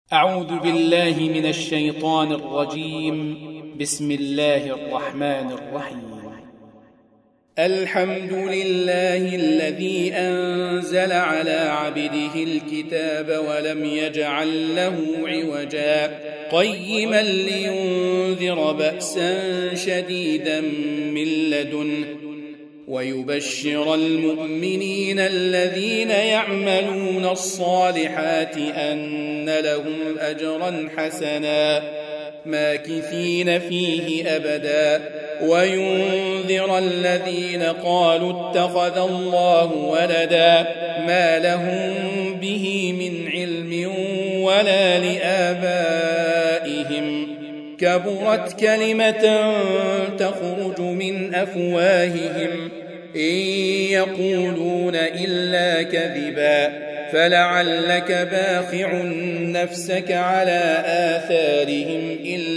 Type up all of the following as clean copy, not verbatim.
أعوذ بالله من الشيطان الرجيم. بسم الله الرحمن الرحيم. الحمد لله الذي أنزل على عبده الكتاب ولم يجعل له عوجا قيما لينذر بأسا شديدا من لدنه ويبشر المؤمنين الذين يعملون الصالحات أن لهم أجرا حسنا ماكثين فيه أبدا وينذر الذين قالوا اتخذ الله ولدا ما لهم به من علم ولا لآبائهم كبرت كلمة تخرج من أفواههم إن يقولون إلا كذبا فلعلك باخع نفسك على آثارهم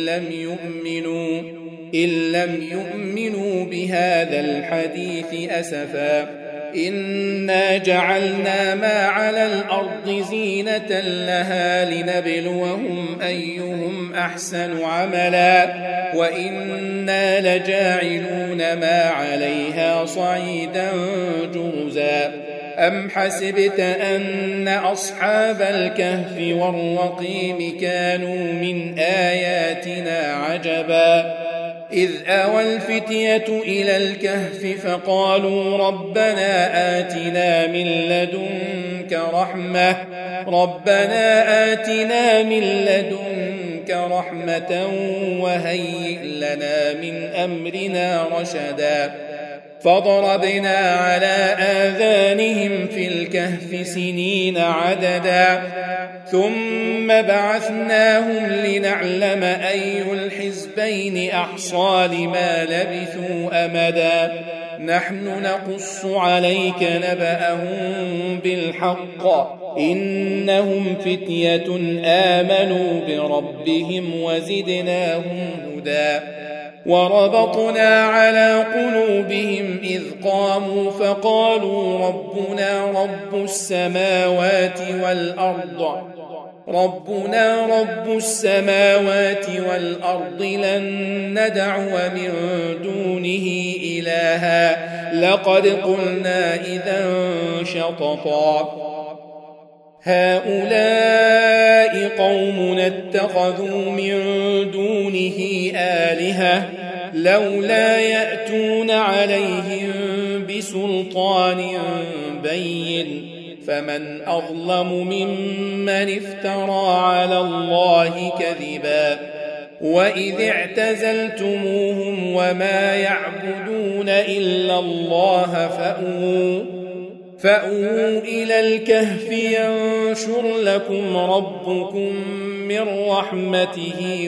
إن لم يؤمنوا بهذا الحديث أسفا إنا جعلنا ما على الأرض زينة لها لنبلوهم أيهم أحسن عملا وإنا لجاعلون ما عليها صعيدا جرزا أم حسبت أن أصحاب الكهف والرقيم كانوا من آياتنا عجبا إذ آوى الفتية إلى الكهف فقالوا ربنا آتنا من لدنك رحمة وهيئ لنا من أمرنا رشدا فضربنا على آذانهم في الكهف سنين عددا ثم بعثناهم لنعلم أي الحزبين أحصى لما لبثوا أمدا نحن نقص عليك نبأهم بالحق إنهم فتية آمنوا بربهم وزدناهم هدى وربطنا على قلوبهم إذ قاموا فقالوا ربنا رب السماوات والأرض لن ندعو من دونه إلها لقد قلنا إذا شططا هؤلاء قومنا اتخذوا من دونه آلهة لولا يأتون عليهم بسلطان بين فمن أظلم ممن افترى على الله كذبا وإذ اعتزلتموهم وما يعبدون إلا الله فأووا إلى الكهف ينشر لكم ربكم من رحمته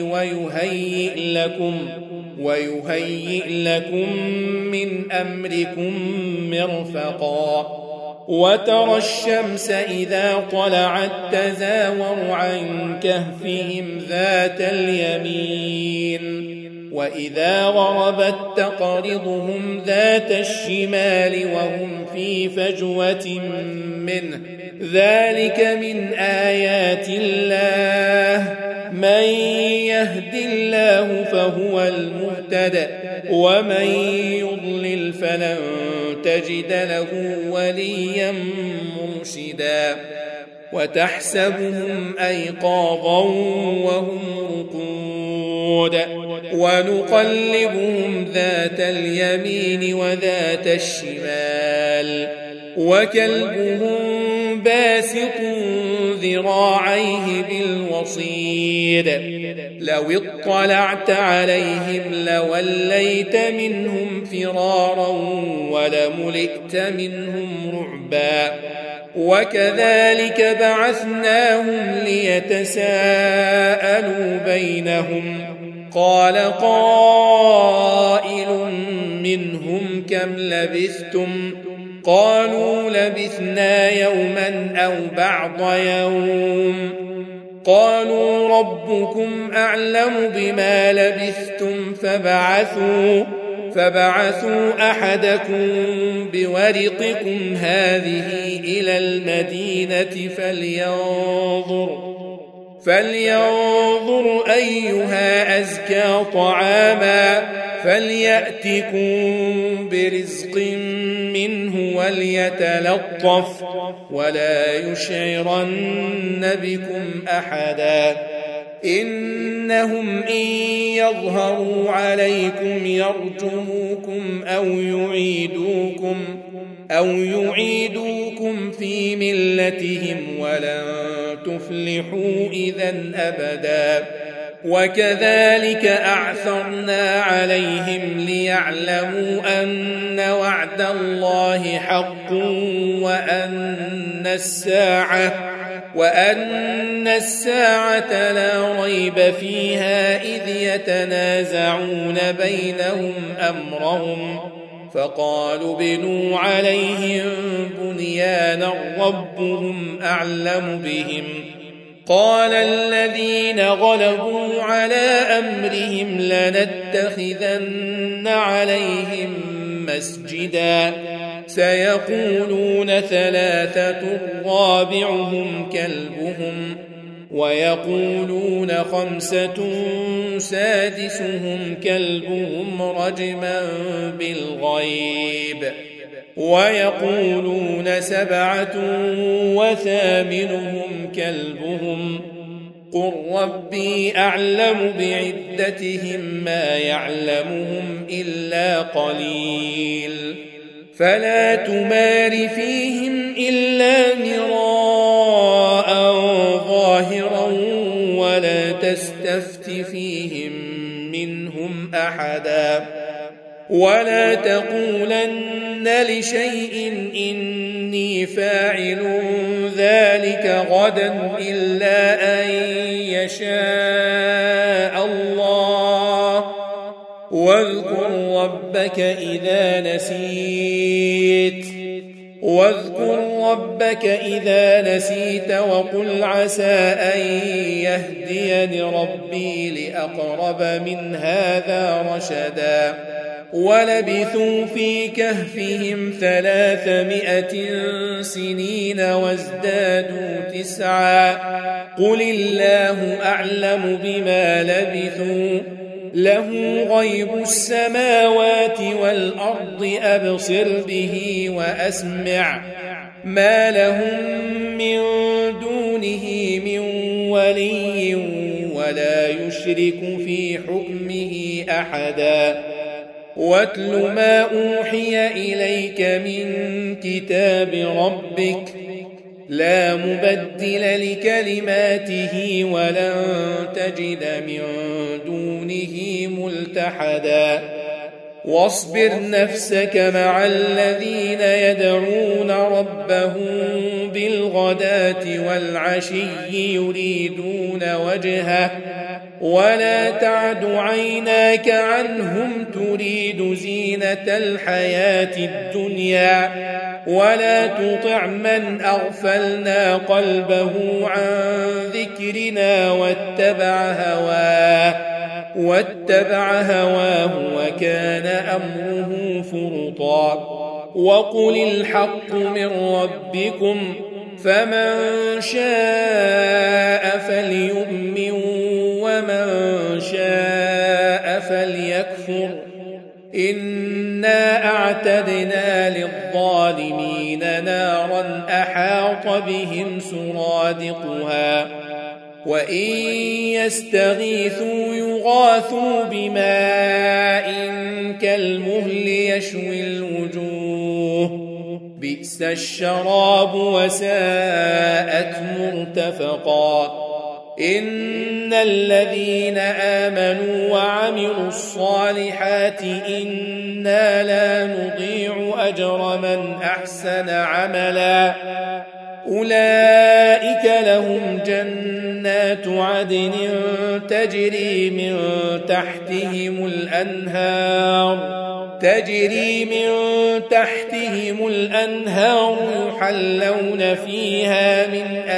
ويهيئ لكم من أمركم مرفقا وترى الشمس إذا طلعت تزاور عن كهفهم ذات اليمين وإذا غربت تقرضهم ذات الشمال وهم في فجوة منه ذلك من آيات الله من يهد الله فهو المهتد ومن يضلل فلن تجد له وليا مرشدا وتحسبهم أيقاظا وهم رقود ونقلبهم ذات اليمين وذات الشمال وكلبهم باسط ذراعيه بالوصيد لو اطلعت عليهم لوليت منهم فرارا ولملئت منهم رعبا وكذلك بعثناهم ليتساءلوا بينهم قال قائل منهم كم لبثتم قالوا لبثنا يوما أو بعض يوم قالوا ربكم أعلم بما لبثتم فبعثوا أحدكم بورقكم هذه إلى المدينة فلينظر أيها أزكى طعاما فليأتكم برزق منه وليتلطف ولا يشعرن بكم أحدا إنهم إن يظهروا عليكم يرجموكم أو يعيدوكم في ملتهم ولن تفلحوا إذا أبدا وكذلك أعثرنا عليهم ليعلموا أن وعد الله حق وأن الساعة لا ريب فيها إذ يتنازعون بينهم أمرهم فقالوا بنوا عليهم بنيانا ربهم أعلم بهم قال الذين غلبوا على أمرهم لنتخذن عليهم مسجدا سيقولون ثلاثة رابعهم كلبهم ويقولون خمسة سادسهم كلبهم رجما بالغيب ويقولون سبعة وثامنهم كلبهم قل ربي أعلم بعدتهم ما يعلمهم إلا قليل فلا تمار فيهم إلا مراء ظاهرا ولا تستفت فيهم منهم أحدا ولا تقولن لشيء إني فاعل ذلك غدا إلا أن يشاء الله واذكر ربك إذا نسيت وقل عسى أن يهديني ربي لأقرب من هذا رشدا ولبثوا في كهفهم 300 سنين وازدادوا 9 قل الله أعلم بما لبثوا له غيب السماوات والأرض أبصر به وأسمع ما لهم من دونه من ولي ولا يشرك في حكمه أحدا واتل ما أوحي إليك من كتاب ربك لا مبدل لكلماته ولن تجد من دونه ملتحدا واصبر نفسك مع الذين يدعون ربهم بالغداة والعشي يريدون وجهه ولا تعد عيناك عنهم تريد زينة الحياة الدنيا ولا تطع من أغفلنا قلبه عن ذكرنا واتبع هواه وكان أمره فرطا وقل الحق من ربكم فمن شاء فليؤمن ومن شاء فليكفر إنا أعتدنا للظالمين نارا أحاط بهم سرادقها وإن يستغيثوا يغاثوا بماء كالمهل يشوي الوجوه بئس الشراب وساءت مرتفقا إن الذين آمنوا وعملوا الصالحات إنا لا نضيع أجر من أحسن عملا أولئك لهم جنات عدن تجري من تحتهم الأنهار يحلون فيها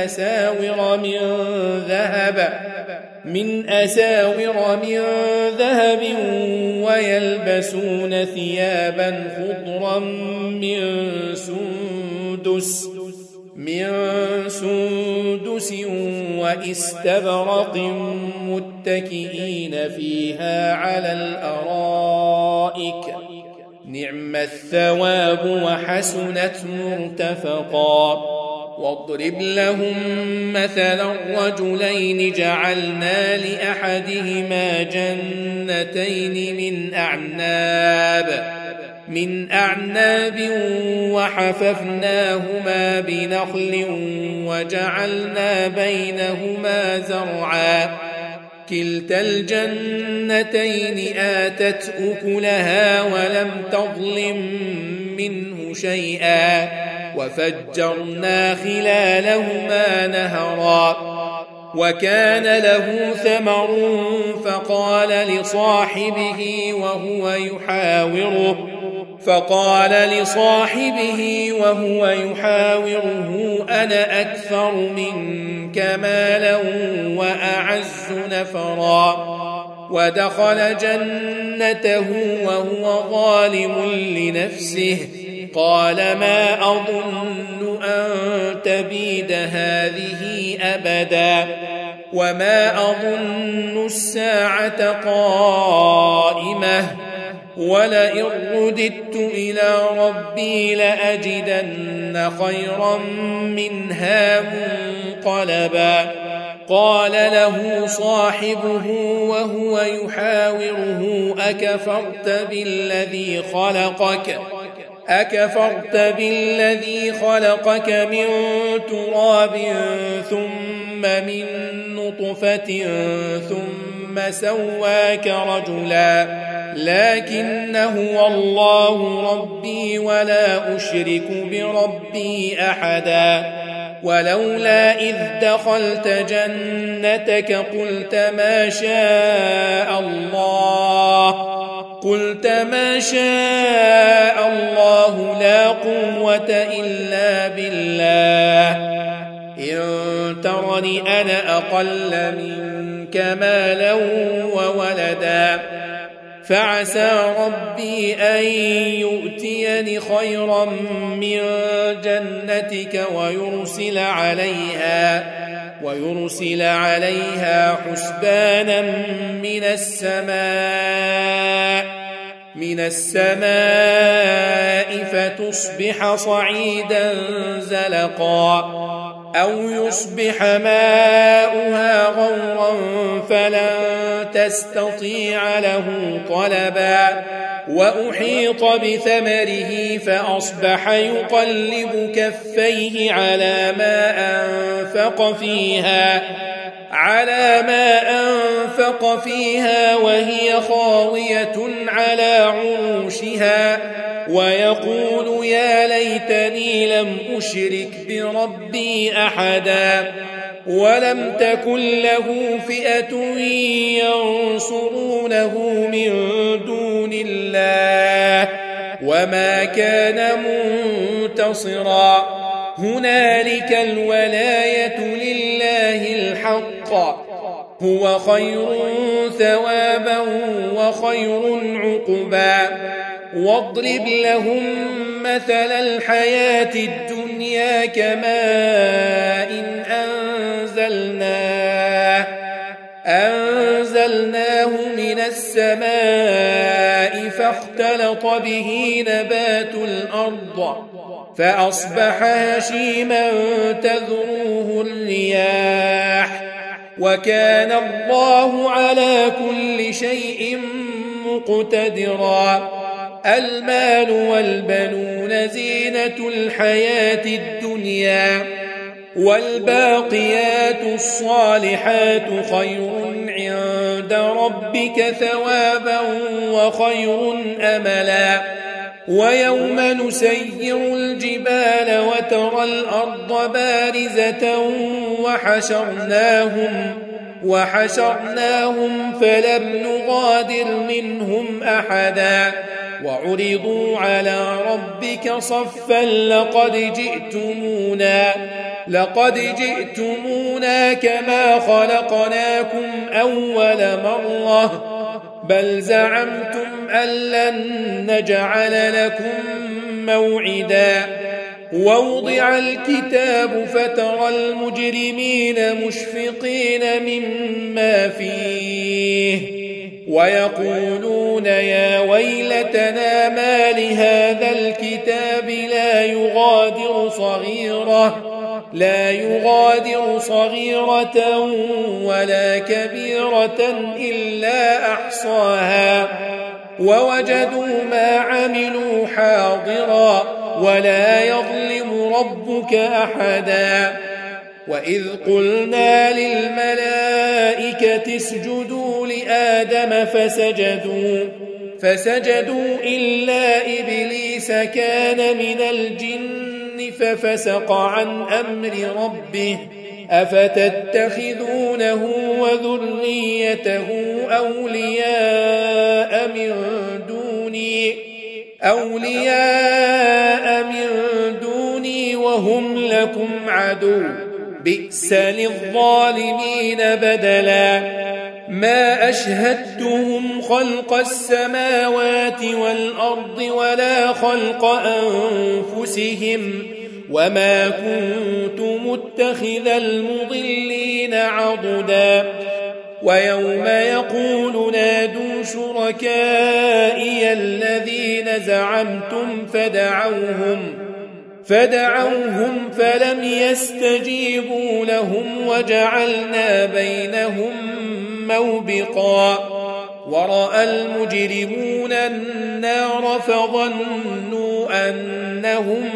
من أساور من ذهب ويلبسون ثيابا خضرا من سندس واستبرق متكئين فيها على الأرائك نعم الثواب وحسنت مرتفقا واضرب لهم مثلا رجلين جعلنا لأحدهما جنتين من أعناب وحففناهما بنخل وجعلنا بينهما زرعا كلتا الجنتين آتت أكلها ولم تظلم منه شيئا وفجرنا خلالهما نهرا وكان له ثمر فقال لصاحبه وهو يحاوره أنا أكثر منك مالا وأعز نفرا ودخل جنته وهو ظالم لنفسه قال ما أظن أن تبيد هذه أبدا وما أظن الساعة قائمة ولئن رددت إلى ربي لأجدن خيرا منها منقلبا قال له صاحبه وهو يحاوره أكفرت بالذي خلقك من تراب ثم من نطفة ثم سواك رجلا لكن هو الله ربي ولا أشرك بربي أحدا ولولا إذ دخلت جنتك قلت ما شاء الله لا قوة إلا بالله إن ترني أنا أقل منك مالا وولدا فعسى ربي أن يؤتيني خيرا من جنتك ويرسل عليها حسبانا من السماء فتصبح صعيدا زلقا أو يصبح ماؤها غورا فلن تستطيع له طلبا وأحيط بثمره فأصبح يقلب كفيه على ما أنفق فيها وهي خاوية على عروشها ويقول يا ليتني لم أشرك بربي أحدا ولم تكن له فئة ينصرونه من دون الله وما كان منتصرا هنالك الولاية لله الحق هو خير ثوابا وخير عقبا واضرب لهم مثل الحياة الدنيا كماء أنزلناه من السماء فاختلط به نبات الأرض فأصبح هشيما تذروه الرياح وكان الله على كل شيء مقتدرا المال والبنون زينة الحياة الدنيا والباقيات الصالحات خير عند ربك ثوابا وخير أملا ويوم نسير الجبال وترى الأرض بارزة وحشرناهم فلم نغادر منهم أحدا وعرضوا على ربك صفا لقد جئتمونا كما خلقناكم أول مرة بل زعمتم أن لن نجعل لكم موعدا ووضع الكتاب فترى المجرمين مشفقين مما فيه ويقولون يا ويلتنا ما لهذا الكتاب لا يغادر صغيرة ولا كبيرة إلا أحصاها ووجدوا ما عملوا حاضرا ولا يظلم ربك أحدا وإذ قلنا للملائكة اسجدوا لآدم فسجدوا إلا إبليس كان من الجن ففسق عن أمر ربه أفتتخذونه وذريته أولياء من دوني وهم لكم عدو بئس للظالمين بدلا ما أشهدتهم خلق السماوات والأرض ولا خلق أنفسهم وما كنت متخذ المضلين عضدا ويوم يقول نادوا شركائي الذين زعمتم فدعوهم فلم يستجيبوا لهم وجعلنا بينهم موبقا ورأى المجرمون النار فظنوا أنهم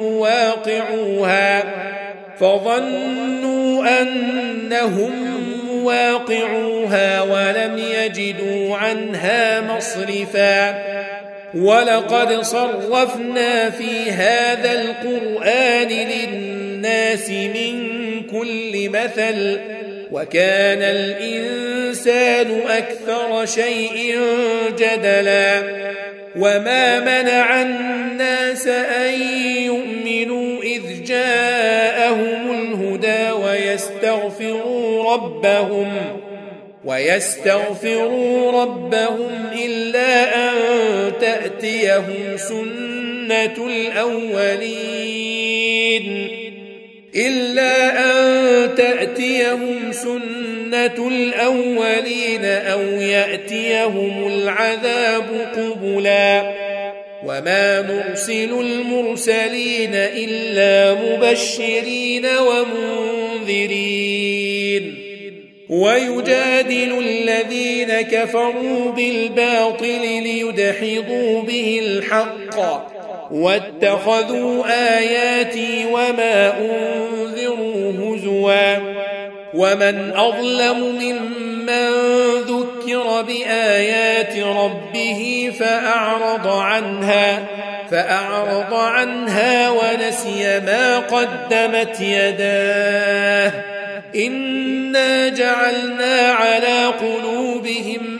مواقعوها ولم يجدوا عنها مصرفا ولقد صرفنا في هذا القرآن للناس من كل مثل وكان الإنسان أكثر شيء جدلا وما منع الناس أن يؤمنوا إذ جاءهم الهدى ويستغفروا ربهم إلا أن تأتيهم سنة الأولين أو يأتيهم العذاب قبلا وما نرسل المرسلين إلا مبشرين ومنذرين ويجادل الذين كفروا بالباطل ليدحضوا به الحق واتخذوا آياتي وما أنذروا هزوا ومن أظلم ممن ذكر بآيات ربه فأعرض عنها ونسي ما قدمت يداه إنا جعلنا على قلوبهم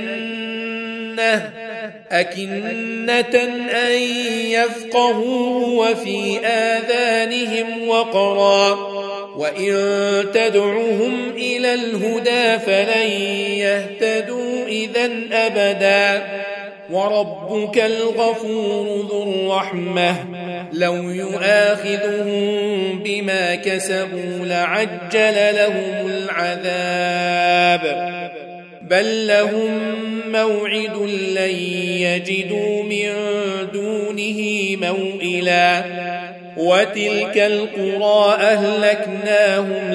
أكنة أن يفقهوا وفي آذانهم وقرا وإن تدعهم إلى الهدى فلن يهتدوا إذن أبدا وربك الغفور ذو الرحمة لو يؤاخذهم بما كسبوا لعجل لهم العذاب بل لهم موعد لن يجدوا من دونه موئلا وتلك القرى أهلكناهم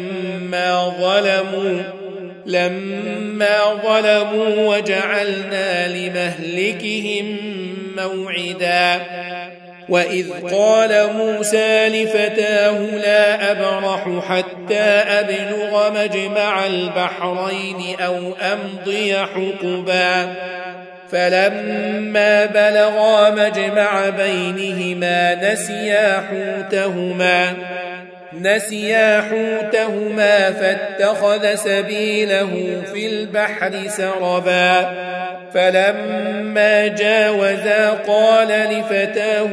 لما ظلموا وجعلنا لمهلكهم موعدا وإذ قال موسى لفتاه لا أبرح حتى أبلغ مجمع البحرين أو أمضي حقبا فلما بلغا مجمع بينهما نسيا حوتهما فاتخذ سبيله في البحر سربا فلما جاوزا قال لفتاه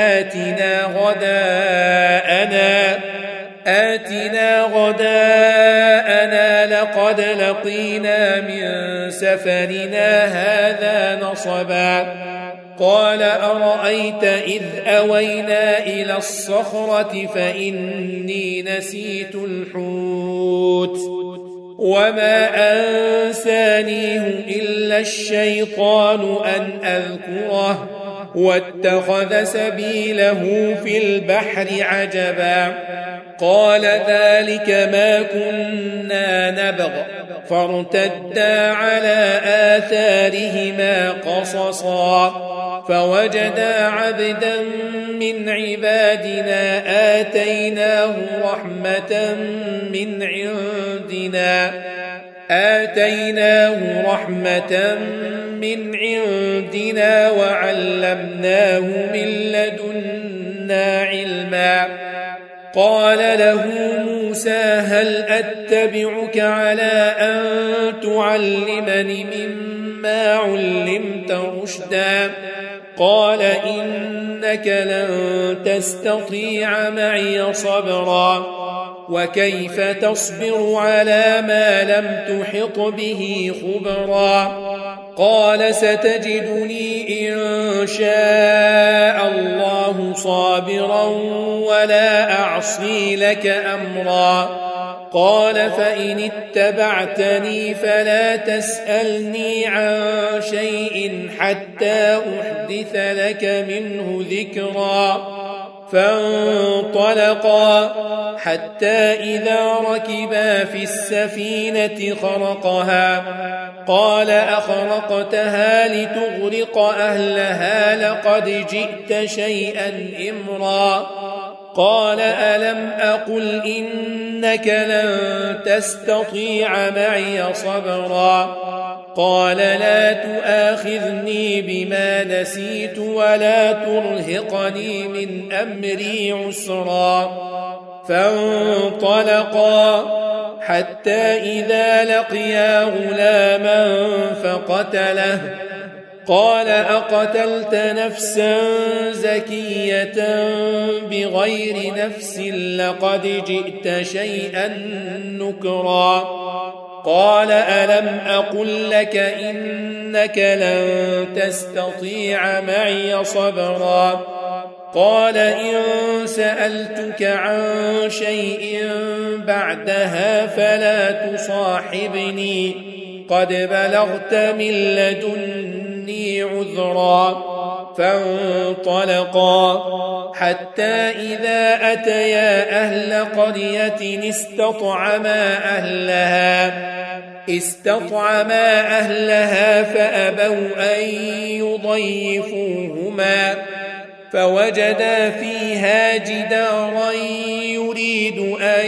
آتنا غداءنا لقد لقينا من سفرنا هذا نصبا قال أرأيت إذ أوينا إلى الصخرة فإني نسيت الحوت وما أنسانيه إلا الشيطان أن أذكره واتخذ سبيله في البحر عجبا قال ذلك ما كنا نبغ فارتدا على آثارهما قصصا فوجدا عبدا من عبادنا آتيناه رحمة من عندنا وعلمناه من لدنا علما قال له موسى هل أتبعك على أن تعلمني مما علمت رشدا قال إنك لن تستطيع معي صبرا وكيف تصبر على ما لم تحط به خبرا قال ستجدني إن شاء الله صابرا ولا أعصي لك أمرا قال فإن اتبعتني فلا تسألني عن شيء حتى أحدث لك منه ذكرا فانطلقا حتى إذا ركبا في السفينة خرقها قال أخرقتها لتغرق أهلها لقد جئت شيئا إمرا قال ألم أقل إنك لن تستطيع معي صبرا قال لا تؤاخذني بما نسيت ولا ترهقني من أمري عسرا فانطلقا حتى إذا لقيا غلاما فقتله قال أقتلت نفسا زكية بغير نفس لقد جئت شيئا نكرا قال ألم أقل لك إنك لن تستطيع معي صبرا قال إن سألتك عن شيء بعدها فلا تصاحبني قد بلغت من لدني عذرا فانطلقا حتى إذا أتيا أهل قرية استطعما أهلها فأبوا أن يضيفوهما فوجدا فيها جدارا يريد أن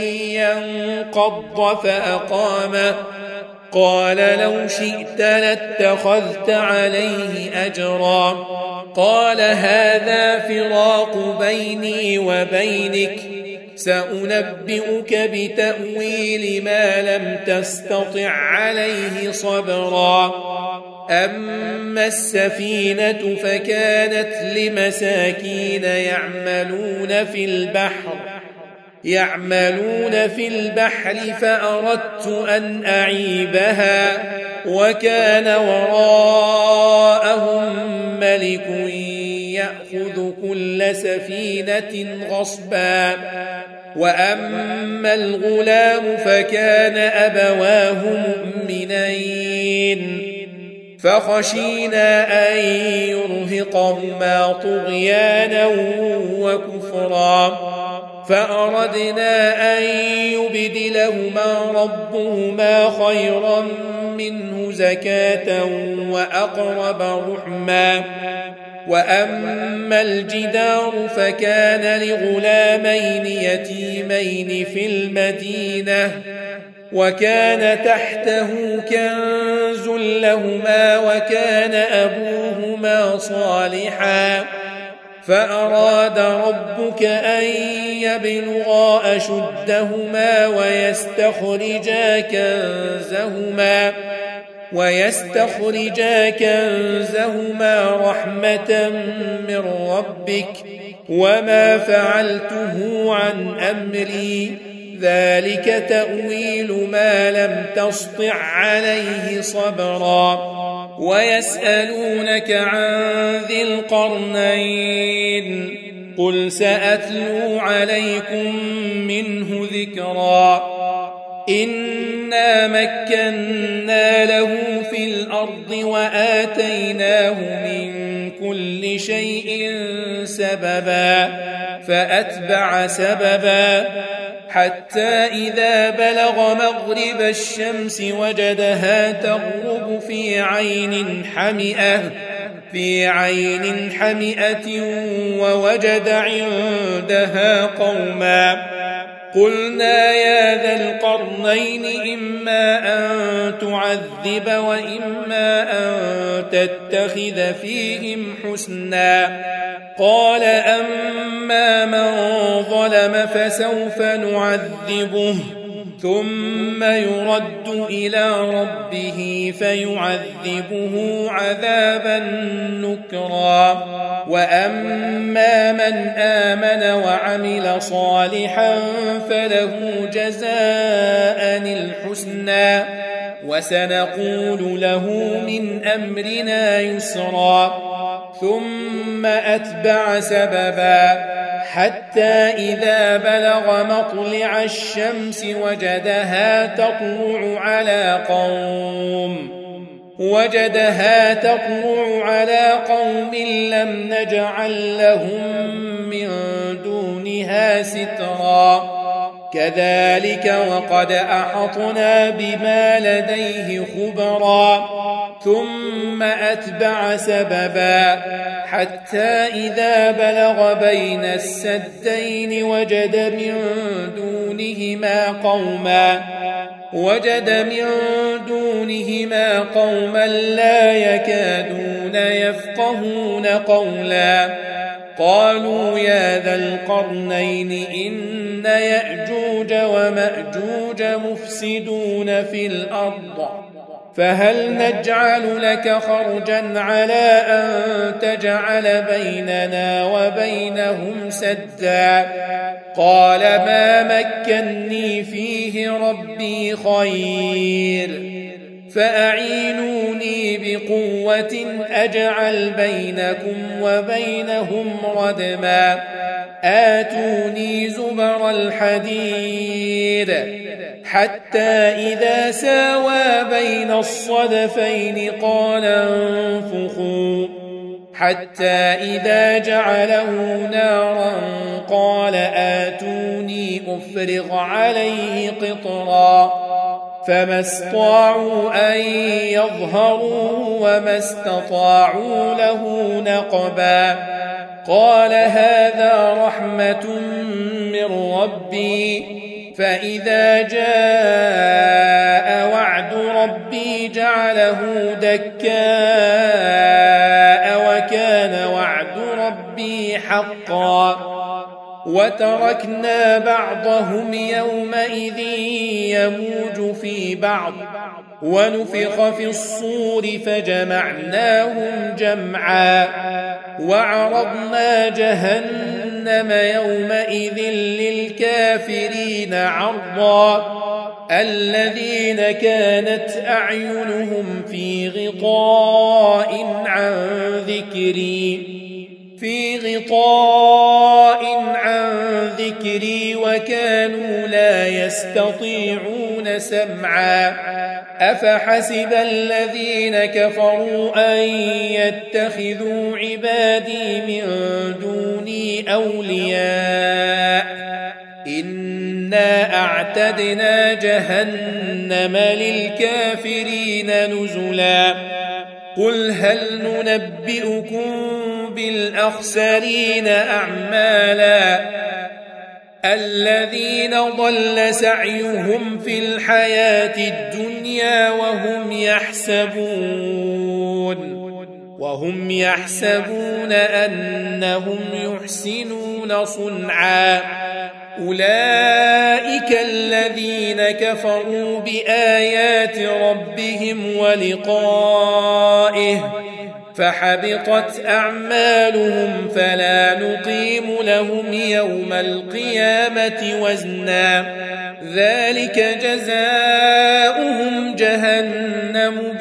ينقض فأقامه قال لو شئت لاتخذت عليه أجرا قال هذا فراق بيني وبينك سأنبئك بتأويل ما لم تستطع عليه صبرا أما السفينة فكانت لمساكين يعملون في البحر فأردت أن أعيبها وكان وراءهم ملك يأخذ كل سفينة غصبا وأما الغلام فكان أبواه مؤمنين فخشينا أن يرهقهما طغيانا وكفرا فأردنا أن يبدلهما ربهما خيرا منه زكاة وأقرب رحما وأما الجدار فكان لغلامين يتيمين في المدينة وكان تحته كنز لهما وكان أبوهما صالحا فأراد ربك أن يبلغا أشدهما ويستخرجا كنزهما رحمة من ربك وما فعلته عن أمري ذلك تأويل ما لم تسطع عليه صبرا ويسألونك عن ذي القرنين قل سأتلو عليكم منه ذكرا إنا مكنا له في الأرض وآتيناه من كل شيء سببا فأتبع سببا حتى إذا بلغ مغرب الشمس وجدها تغرب في عين حمئة ووجد عندها قوما قلنا يا ذا القرنين إما أن تعذب وإما أن تتخذ فيهم حسنا قال أما من ظلم فسوف نعذبه ثم يرد إلى ربه فيعذبه عذابا نكرا وأما من آمن وعمل صالحا فله جزاء الحسنى وسنقول له من أمرنا يسرا ثم أتبع سببا حتى إذا بلغ مطلع الشمس وجدها تطلع على قوم لم نجعل لهم من دونها سترا كذلك وقد أحطنا بما لديه خبرا ثم أتبع سببا حتى إذا بلغ بين السدين وجد من دونهما قوما لا يكادون يفقهون قولا قالوا يا ذا القرنين إن يأجوج ومأجوج مفسدون في الأرض فهل نجعل لك خرجا على أن تجعل بيننا وبينهم سدا قال ما مكني فيه ربي خير فأعينوني بقوة أجعل بينكم وبينهم ردما آتوني زبر الحديد حتى إذا ساوى بين الصدفين قال انفخوا حتى إذا جعله نارا قال آتوني أفرغ عليه قطرا فما استطاعوا أن يظهروه وما استطاعوا له نقبا قال هذا رحمة من ربي فإذا جاء وعد ربي جعله دكاء وكان وعد ربي حقا وتركنا بعضهم يومئذ يموج في بعض ونفخ في الصور فجمعناهم جمعا وعرضنا جهنم يومئذ للكافرين عرضا الذين كانت أعينهم في غطاء عن ذكري وكانوا لا يستطيعون سمعا أفحسب الذين كفروا أن يتخذوا عبادي من دوني أولياء إنا أعتدنا جهنم للكافرين نزلا قل هل ننبئكم بالأخسرين أعمالا الذين ضل سعيهم في الحياة الدنيا وهم يحسبون أنهم يحسنون صنعا أولئك الذين كفروا بآيات ربهم ولقائه فحبطت أعمالهم فلا نقيم لهم يوم القيامة وزنا ذلك جزاؤهم جهنم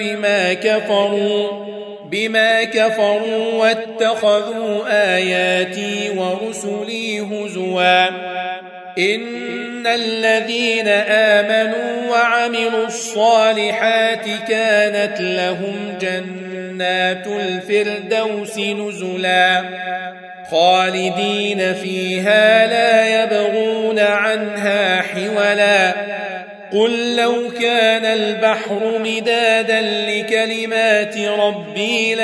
بما كفروا واتخذوا آياتي ورسلي هزوا إن الذين آمنوا وعملوا الصالحات كانت لهم جنات الفردوس نزلا خالدين فيها لا يبغون عنها حولا قل لو كان البحر مدادا لكلمات ربي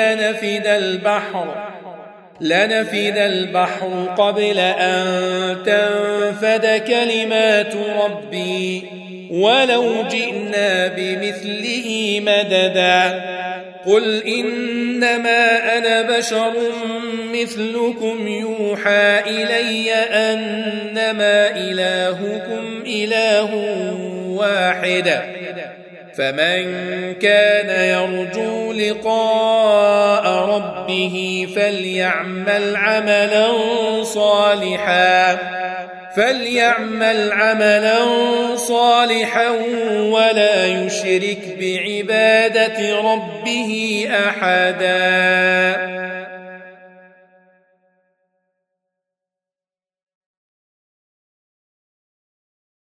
لنفد البحر قبل أن تنفد كلمات ربي ولو جئنا بمثله مددا قل إنما أنا بشر مثلكم يوحى إلي أنما إلهكم إله واحد فمن كان يرجو لقاء ربه فليعمل عملا صالحا ولا يشرك بعبادة ربه أحدا